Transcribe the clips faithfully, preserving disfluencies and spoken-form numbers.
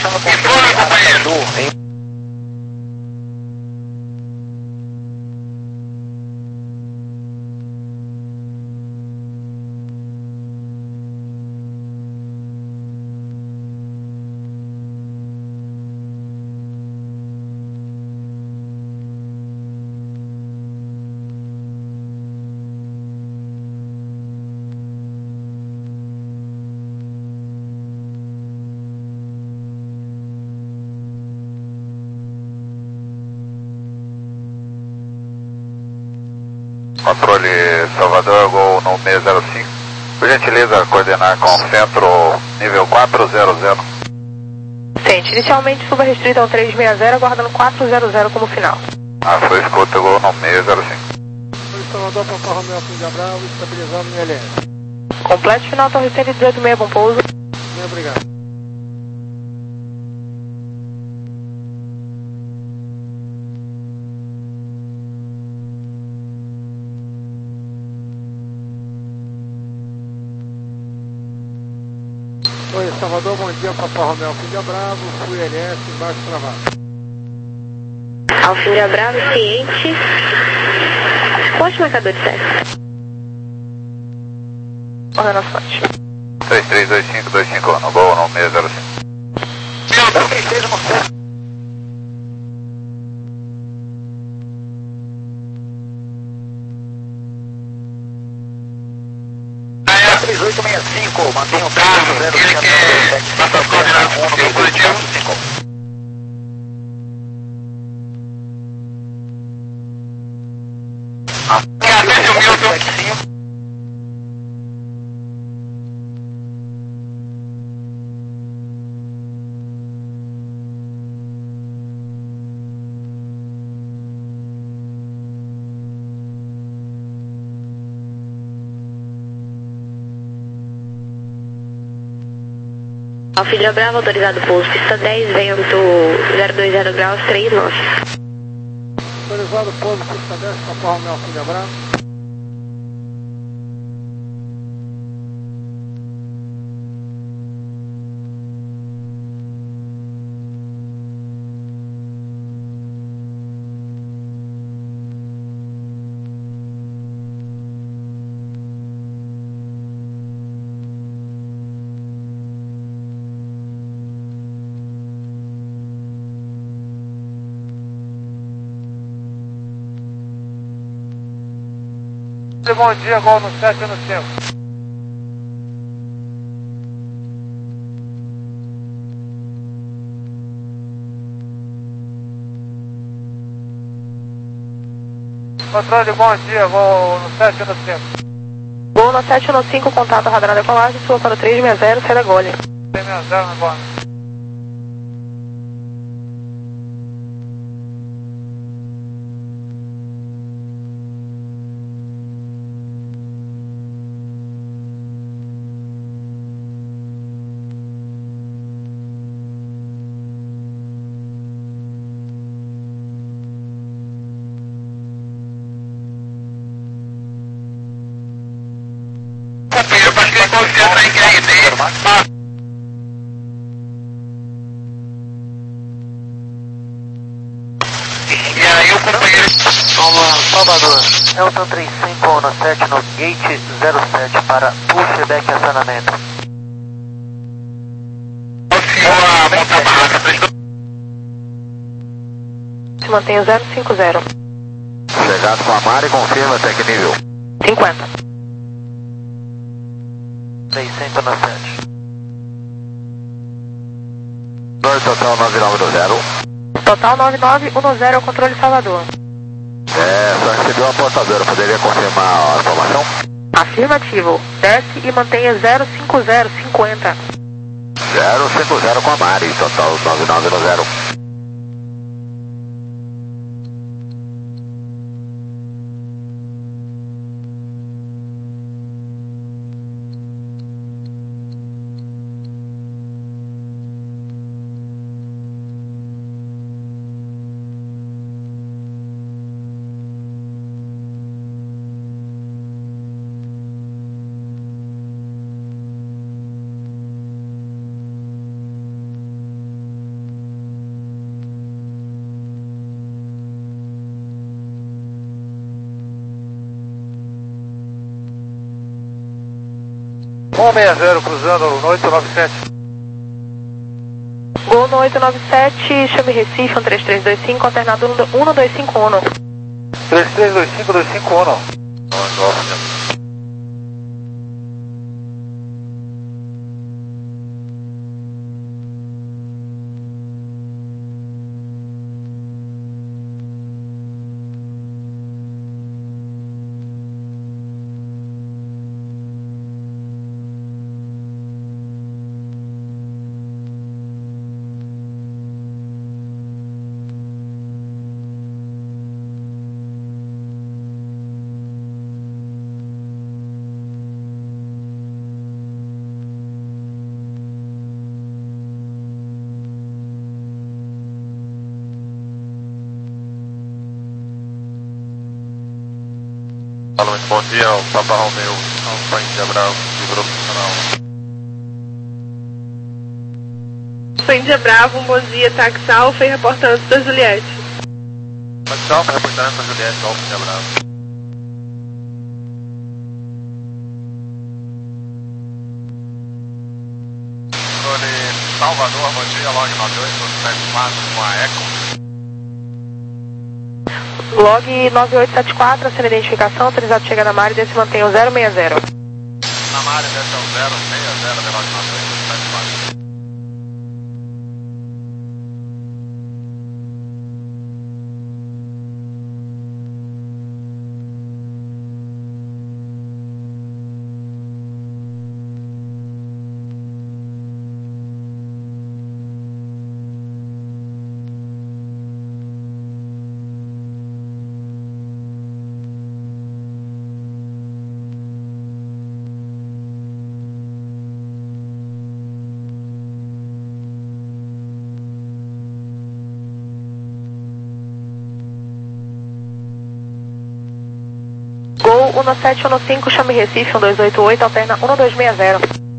Fechando o controle. Controle Salvador, Gol no seis zero cinco. Por gentileza, coordenar com o centro nível quatro zero zero. Sente, inicialmente suba restrita ao três seis zero, aguardando quatro zero zero como final. Ah, foi escuta, Gol no seis zero cinco. Controle Salvador, Papa Romeo, Fundia Bravo, estabilizando no L S. Completo final, torre cento e dezoito seis, bom pouso. Muito obrigado. Oi, Salvador, bom dia, Papa Romeo, Fundia Bravo, fui L S, embaixo travado. Alfundia Bravo, ciente. Ponte marcador de sexo. Ordena fonte. três três dois cinco dois cinco, no Gol no seis zero cinco. três três um sete. três oito seis cinco, mantenha o carro zero zero sete. Passa a coordenar um no positivo. Alfundia Bravo, autorizado pouso, pista dez, vento zero dois zero graus, três nove. Autorizado pouso, pista dez, Papa Romeo, Fundia Bravo. Bom dia, Gol no sete no cinco. Controle, bom dia, Gol no sete no cinco. Gol no sete no cinco, contato radar decolagem, sua para o três seis zero, sai da gole. três seis zero na bola. E aí o companheiro... Salvador, Elton três cinco no sete no gate zero sete para pushback e acionamento. Se mantenha zero cinco zero. Chegado com a Mari, confirma até que nível? cinquenta. três cinco no sete. dois total nove nove zero. Total nove nove um zero, controle Salvador. É, só recebeu a portadora, poderia confirmar a informação? Afirmativo. Desce e mantenha zero cinco zero, cinquenta. zero cinco zero com a Mari, total nove nove zero. um seis zero cruzando no oito nove sete. Gol no oito nove sete, chame Recife, um três três dois cinco, alternado um dois cinco um. três três dois cinco dois cinco um. Alô, muito bom dia, o Papa Romeu, Alfa Índia Bravo, de Grupo Nacional. Alfa Índia Bravo, um bom dia, táxi Alfa e reportando da Juliette. Táxi Alfa, reportando da Juliette, Alfa Índia Bravo. Controle Salvador, bom dia, log nove oito sete quatro com a Eco. Log nove oito sete quatro, assina a identificação, autorizado chega na Mari, desce e mantém o zero seis zero. Na Mari, desce ao zero seis zero, de log nove oito sete quatro. Gol um sete um cinco, chame Recife, um dois oito oito, alterna um dois seis zero.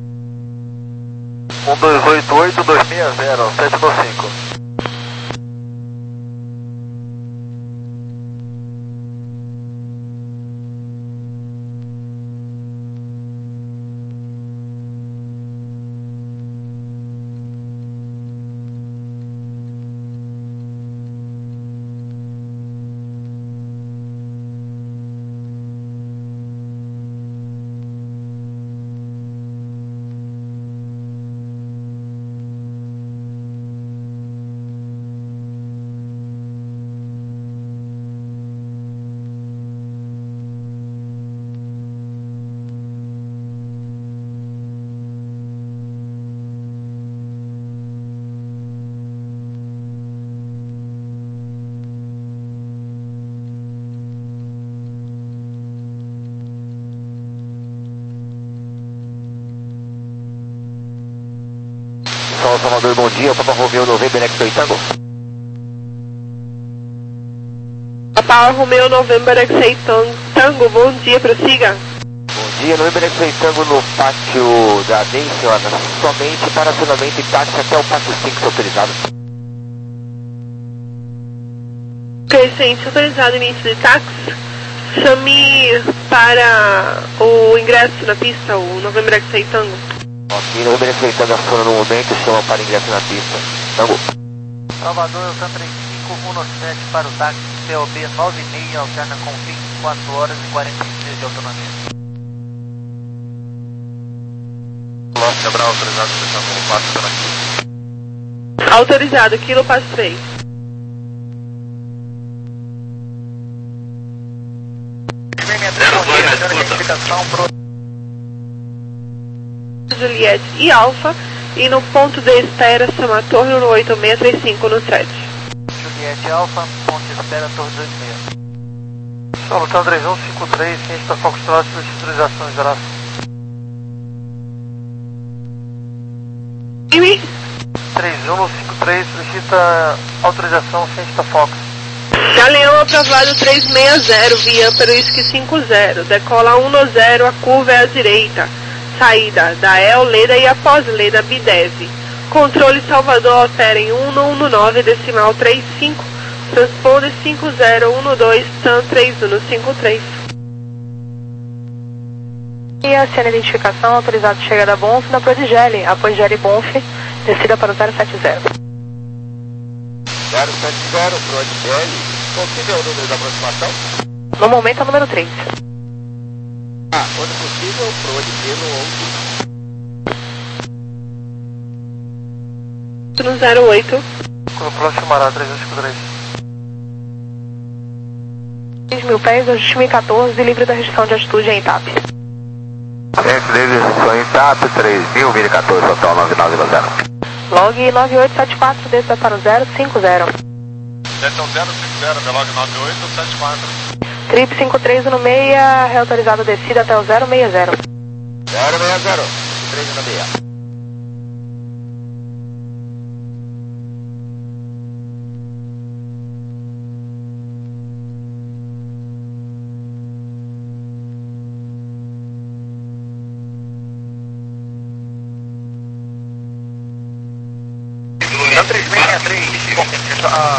um dois oito oito dois seis zero, sete um cinco. Salvador, bom dia, Papa Romeu November X-Ray Tango. Papa Romeu November X-Ray Tango, bom dia, prossiga. Bom dia, November X-Ray Tango no pátio da D E M, senhora, somente para acionamento e táxi até o pátio cinco autorizado. Crescente, autorizado início de táxi, chame para o ingresso na pista, o November X-Ray Tango. Ok, November X-Ray Tango aciona no momento, chama para ingresso na pista. Tango. Salvador, Eltan três cinco um sete para o táxi C O B nove seis, alterna com vinte e quatro horas e quarenta e cinco dias de autonomia. Lote Cabral, autorizado deixando o passo pela aqui. Autorizado, quilo passo três. Identificação pro Juliette e Alfa, e no ponto de espera Sama Torre no oito seis três cinco no sete. Juliette Alfa, ponto de espera Torre dois seis. Salutão três um cinco três, ciência da Fox Trot, autorizações gerais. E três um cinco três, solicita autorização ciência da Fox. Galeão aprovado três seis zero, via para o Whisky cinco zero, decola um zero, a curva é à direita. Saída da El Leda e após Leda Bidev. Controle Salvador opera em um um nove decimal trinta e cinco, transponder cinco zero um dois, T A M três um cinco três. E a cena de identificação, autorizado de chegada Bonf na Prodigele, após Gele Bonf, descida para o zero sete zero. zero sete zero, Prodigele, possível o número da aproximação? No momento é o número três. Ah, quando possível, Prodigele ou... No zero oito. Com o próximo Mará três cinco três. três mil pés, ajuste mil e quatorze, livre da restrição de altitude em TAP. Gente, livre restrição em TAP, três mil, mil e quatorze, total nove nove zero. Log nove oito sete quatro, desça para o zero cinco zero. Desceu zero cinco zero, Belog nove oito sete quatro. Trip cinco três um seis, reautorizado a descida até o zero seis zero. zero seis zero, três um seis. três seis seis três. Ah.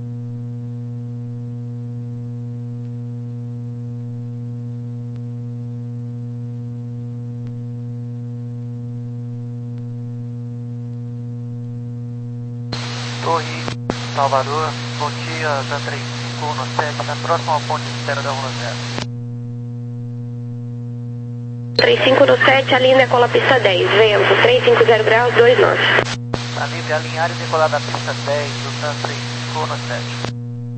Torre, Salvador, bom dia, da três cinco um sete, na próxima ponte de espera da Rua zero. três cinco um sete, a linha decola pista dez, vento, três cinco zero graus, dois nove. Está livre alinhar e decolar da pista dez, do TAM três cinco um sete.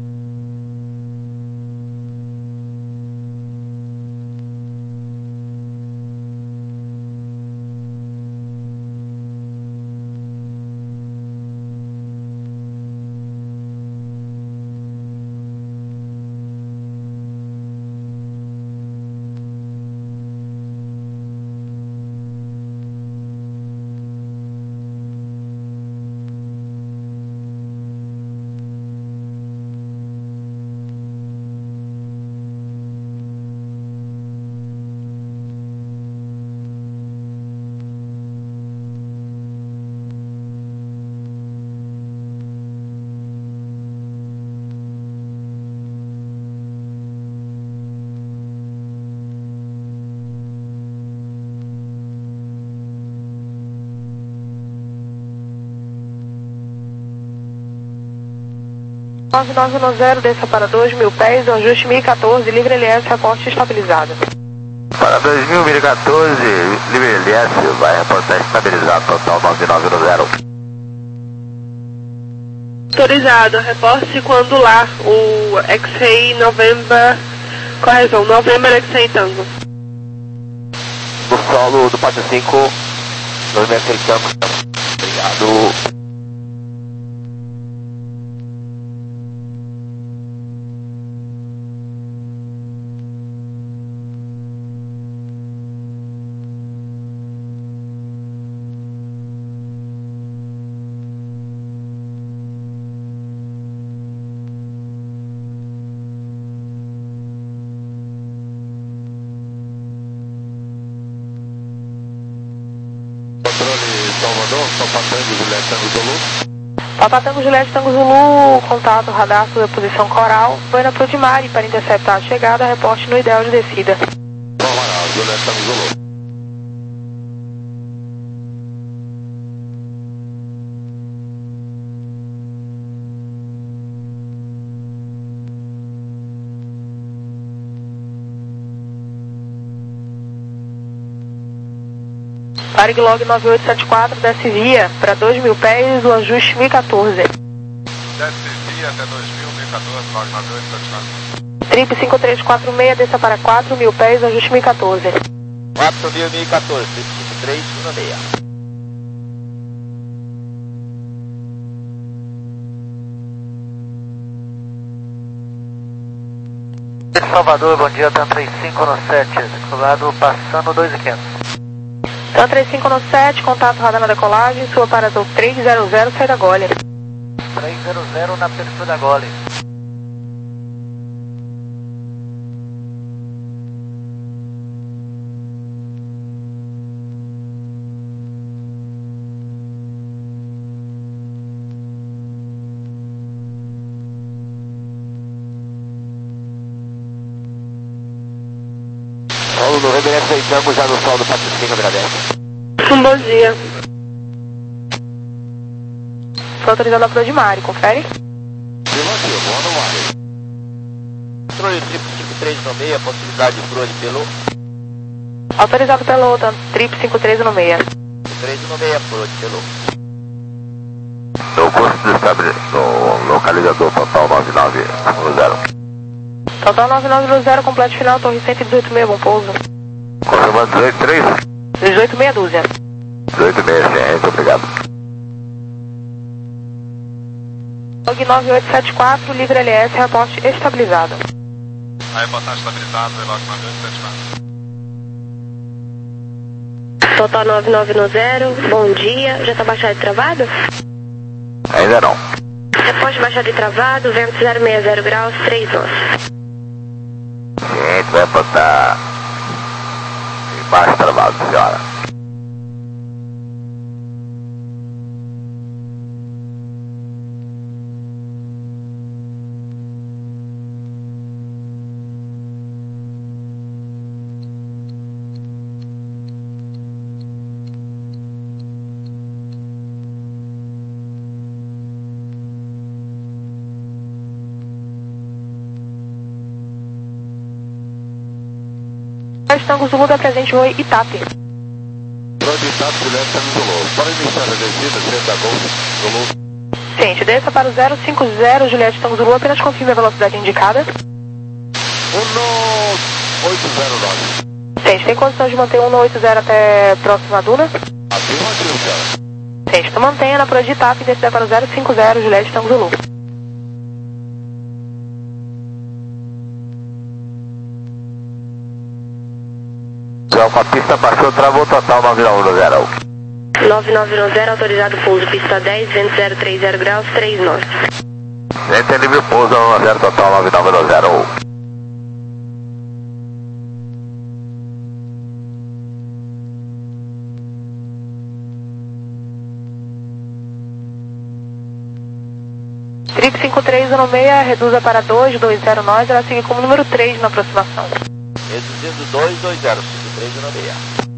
nove nove um zero, desça para dois mil pés, o ajuste mil e quatorze, livre L S, reporte estabilizado. Para dois mil, mil e quatorze, livre L S, vai reportar estabilizado, total nove nove um zero. Autorizado, reporte quando lá, o X-Ray November, correção, November X-Ray Tango. No solo do Pátio cinco, nós me aceitamos. Obrigado. Salvador, Papatango, Juliette, Tango Zulu. Papatango, Juliette, Tango Zulu, contato, radar, sua posição coral, foi na Prodimari para interceptar a chegada, reporte no ideal de descida. Normal, Juliette, Tango Zulu. Varig log nove oito sete quatro, desce via para dois mil pés, o ajuste mil e quatorze. Desce via até dois mil, mil e quatorze, log nove oito sete quatro. Trip cinco três quatro seis, desça para quatro mil pés, ajuste mil e quatorze. quatro mil, mil e quatorze, cinco três um seis. Salvador, bom dia, TAM três cinco um sete, circulado passando dois mil e quinhentos. TAM três cinco um sete, contato radar na decolagem, sua parador três zero zero, sai da Gole. três zero zero na abertura da Gole. Paulo November X Ray Tango já no sol do Pátio cinco, agradece. Um bom dia. Foi autorizado a Prodimari, confere. Afirmativo, boa no ar. Controle triplo cinco três no meio, possibilidade de Prode pelo. Autorizado pelo triplo cinco três no meio. três no meio, Prode pelo. No curso de estabilização, no localizador total nove nove um zero. Total nove nove um zero, completo final, torre cento e dezoito meia, bom pouso. Confirmando dezoito três? dezoito meia dúzia. dezoito meia, sim, muito obrigado. Log nove oito sete quatro, livre L S, reporte estabilizado. A reportagem estabilizada, log nove oito sete quatro. Total nove nove um zero, bom dia. Já está baixado e travado? Ainda não. Reporte baixado e travado, vento zero seis zero graus, três nós. Sim, a gente vai botar embaixo travado, senhora. Tango Zulu da presente Oi Itape. Pronto, Itape, Juliette, Tango Zulu. Para iniciar a descida, senta Golf, Zulu. Ciente, desça para o zero cinco zero, Juliette Tango Zulu, apenas confirme a velocidade indicada. um oito zero nove. Ciente, tem condição de manter um oito zero até próxima duna? Afirmativo, senhora. Ciente, então mantenha na Pro de Itape e desça para o zero cinco zero, Juliette Tango Zulu. Com a pista baixou, travou total nove nove um zero. nove nove um zero, autorizado pouso, pista dez, vento zero três zero graus, três nós. Gente, livre pouso, um zero total nove nove um zero. Trip cinco três um seis, reduza para dois dois zero nós, ela segue como número três na aproximação. Reduzindo dois dois zero, cinco três no meio.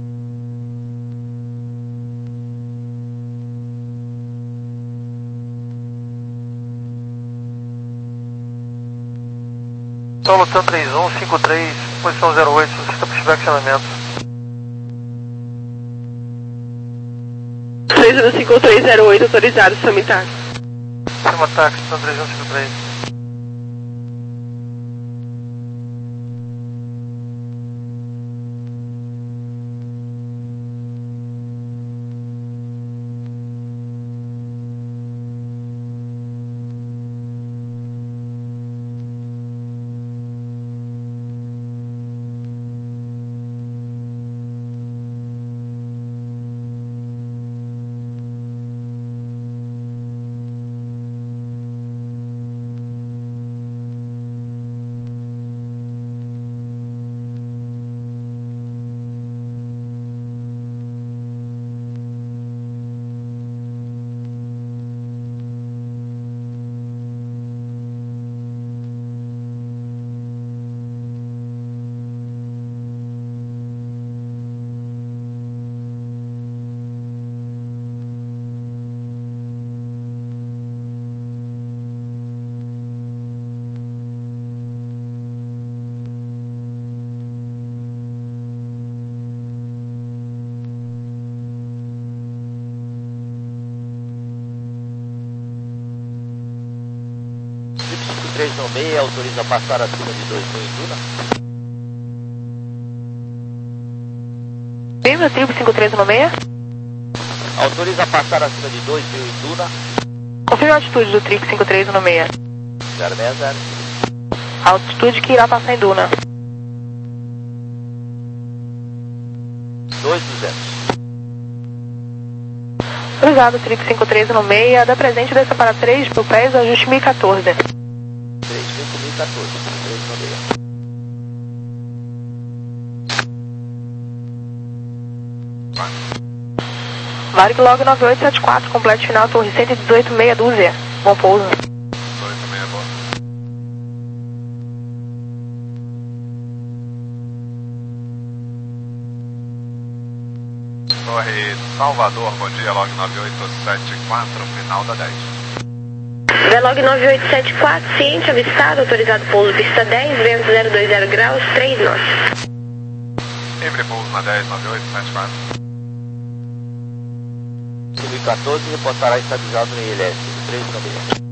Solo Tan três um, cinco três, posição zero oito, solicita possível acionamento. três um cinco três zero oito, autorizado, Samitax. Chama táxi, Tan três um cinco três. três no meio, autoriza passar acima de dois mil em Duna. Bem, meu tribo cinco três um seis. Autoriza passar acima de dois mil em Duna. Confirme a altitude do trip cinco três um seis. zero seis zero. A altitude que irá passar em Duna. dois duzentos. Autorizado, trip cinco três um seis, da presente desça para três, pro pés, ajuste mil e quatorze. três mil e quatorze, três no meio. Varg Log nove oito sete quatro, completo final, torre cento e dezoito, meia dúzia. Bom pouso. dezoito, meia boa. Torre Salvador, bom dia, log nove oito sete quatro, final da dez. Velog nove oito sete quatro, ciente, avistado, autorizado pouso pista dez, vento zero dois zero graus, três nós. Livre pouso na dez, nove oito sete quatro. Sul quatorze, reportará estabilizado no I L S, três nove.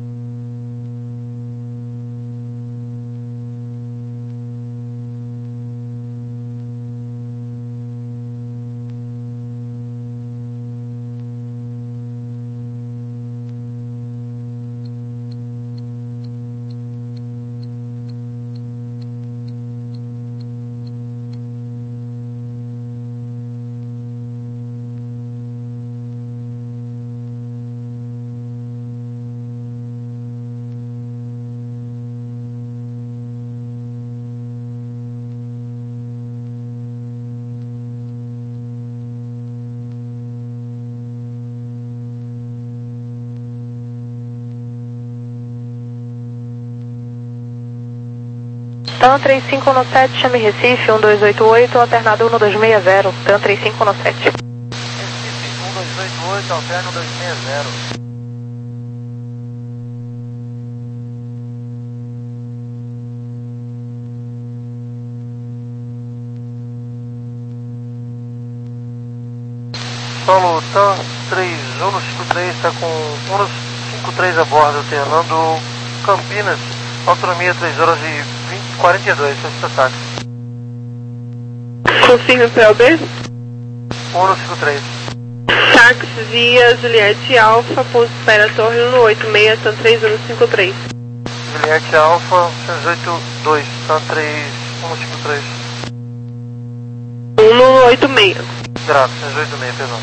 TAM três cinco um sete, chame Recife, um dois oito oito, alternado um dois seis zero, TAM três cinco um sete. Recife um dois oito oito, alterno dois seis zero. Solo TAM três um cinco três está com um cinco três a bordo, alternando Campinas, autonomia três horas e vinte, quarenta e dois, esse ataque. Confirme o P O B. um cinco três. Táxi via Juliette Alfa, ponto espera Torre um oito seis, TAM três um cinco três. Juliette Alfa, seis oito dois, TAM três um cinco três. um oito seis. Grato, seis oito seis, perdão.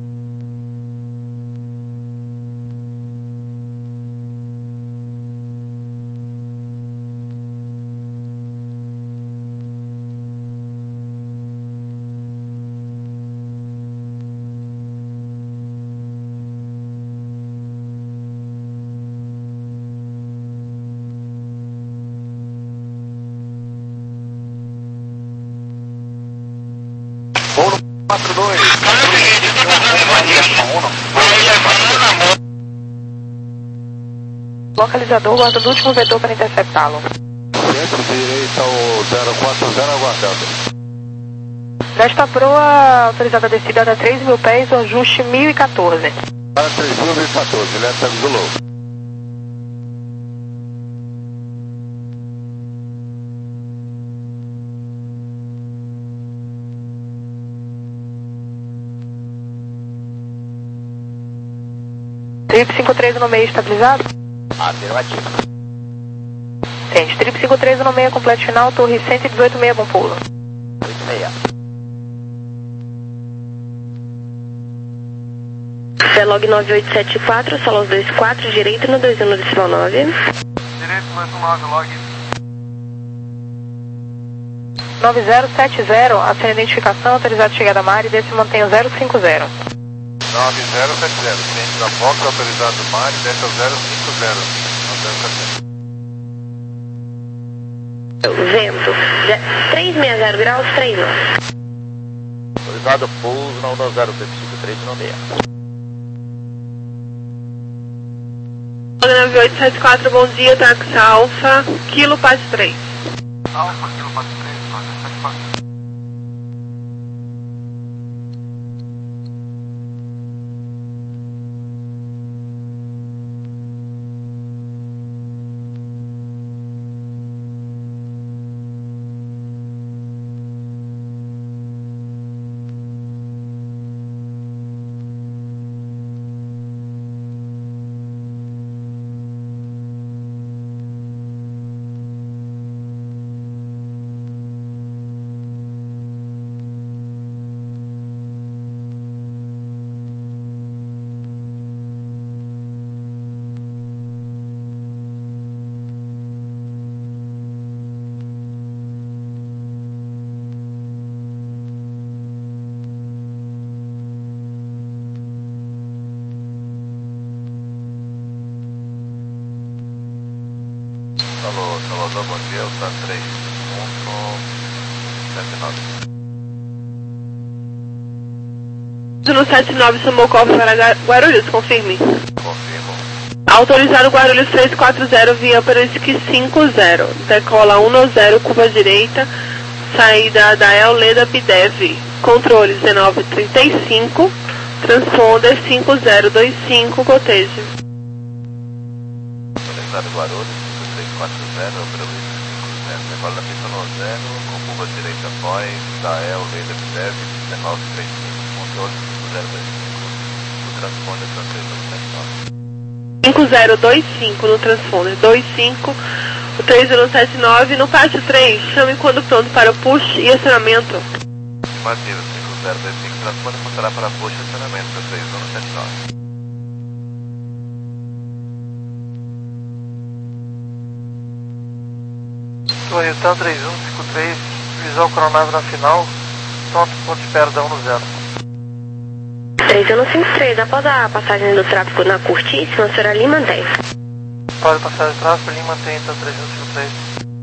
quatro dois. Localizador, guarda do último vetor para interceptá-lo. Centro direita ao zero quatro zero, aguardando. Desta proa, autorizada a descida até três mil pés, o ajuste mil e quatorze. Para três mil e quatorze, ele avisou. Trip cinco três no meio estabilizado? Afirmativo. Sente, Trip cinco três no meio, completo final, torre cento e dezoito meia, bom pulo. oito seis. Velog nove oito sete quatro, Solos dois quatro, direito no dois um decimal nove. Direito dois um nove, log. nove zero sete zero, assina a identificação, autorizado chegada a mar e desce mantenha zero cinco zero. nove zero sete zero, ciente da Fox, autorizado mar, desce ao zero cinco zero. Vento, três seis zero graus, três nós. Autorizado pouso na um zero cinco três no meia. nove oito sete quatro, bom dia, táxi Alfa, Kilo Paz três. Alfa, Kilo Paz três, nove sete quatro. Alô, Salvador, bom dia, o TAM três ponto sete nove. No sete nove, Samocó para Guarulhos, confirme. Confirmo. Autorizado Guarulhos três quatro zero, via para o S Q cinco zero. Decola um zero, curva direita, saída da El Leda Bidev. Controle dezenove trinta e cinco, transponder cinco zero dois cinco, cotejo. Autorizado Guarulhos três quatro zero, para o S Q cinco zero. Decola da pista no zero, com curva direita após, da El Leda Bidev, dezenove trinta e cinco. Controle cinco zero dois cinco, o transponder francês no sete nove. cinco zero dois cinco no transponder, dois cinco, o três zero sete nove, no pátio três, chame quando pronto para o push e acionamento. Afirmativo, cinco zero dois cinco, transponder funcionará para push e acionamento, para três zero sete nove. Torre Hilton três um cinco três, visual cronado na final, pronto, ponto de espera da um zero. três um cinco três, após a passagem do tráfego na curtíssima, a senhora Lima mantém. Pode passar de tráfego, Lima mantém, então três um cinco três.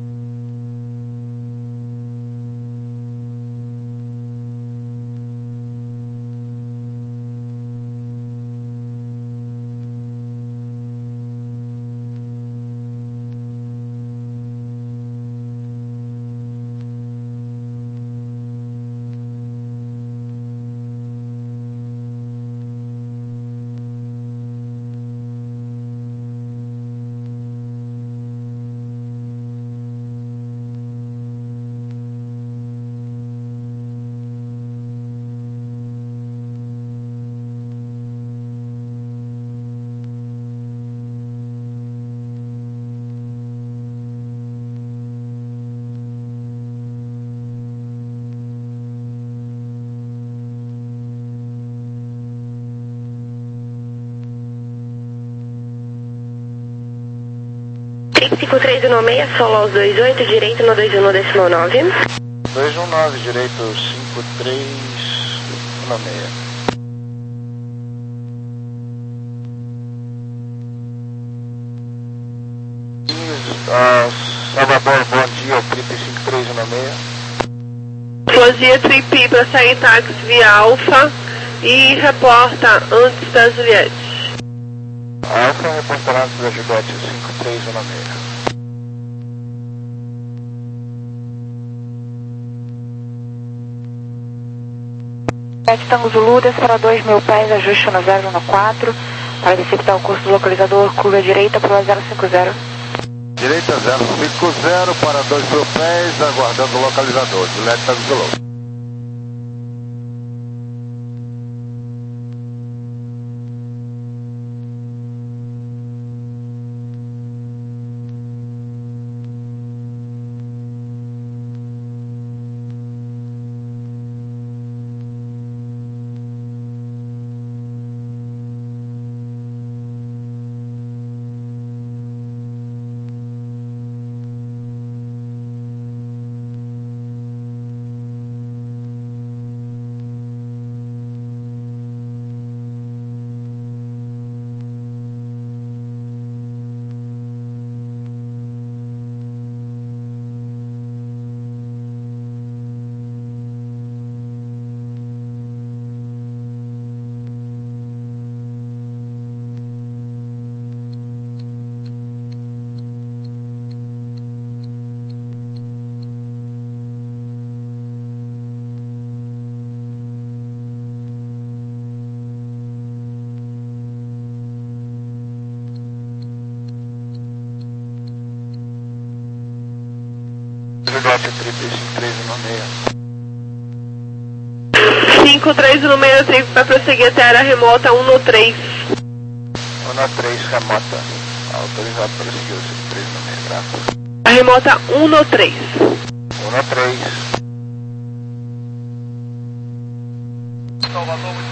cinco três um seis, solo aos dois oito, direito no dois um no decimal nove. dois um nove, direito cinco três um seis. Uh, Salvador, bom dia, Trip cinco três um seis. Bom dia, Trip, para sair em táxi via Alfa e reporta antes da Juliette. Alfa, reportará antes da Juliette cinco três um seis. sete Tango Zulu, desce para dois mil pés, ajuste no zero um quatro, para receptar o curso do localizador, curva direita para o zero cinco zero. Direita zero cinco zero para dois mil pés, aguardando o localizador, Juliette Tango Zulu. cinco três um seis, Trip vai prosseguir até a área remota um no três. um no três, remota. Autorizado para seguir o cinco três um seis, graças. A remota um no três. um no três. Salvador,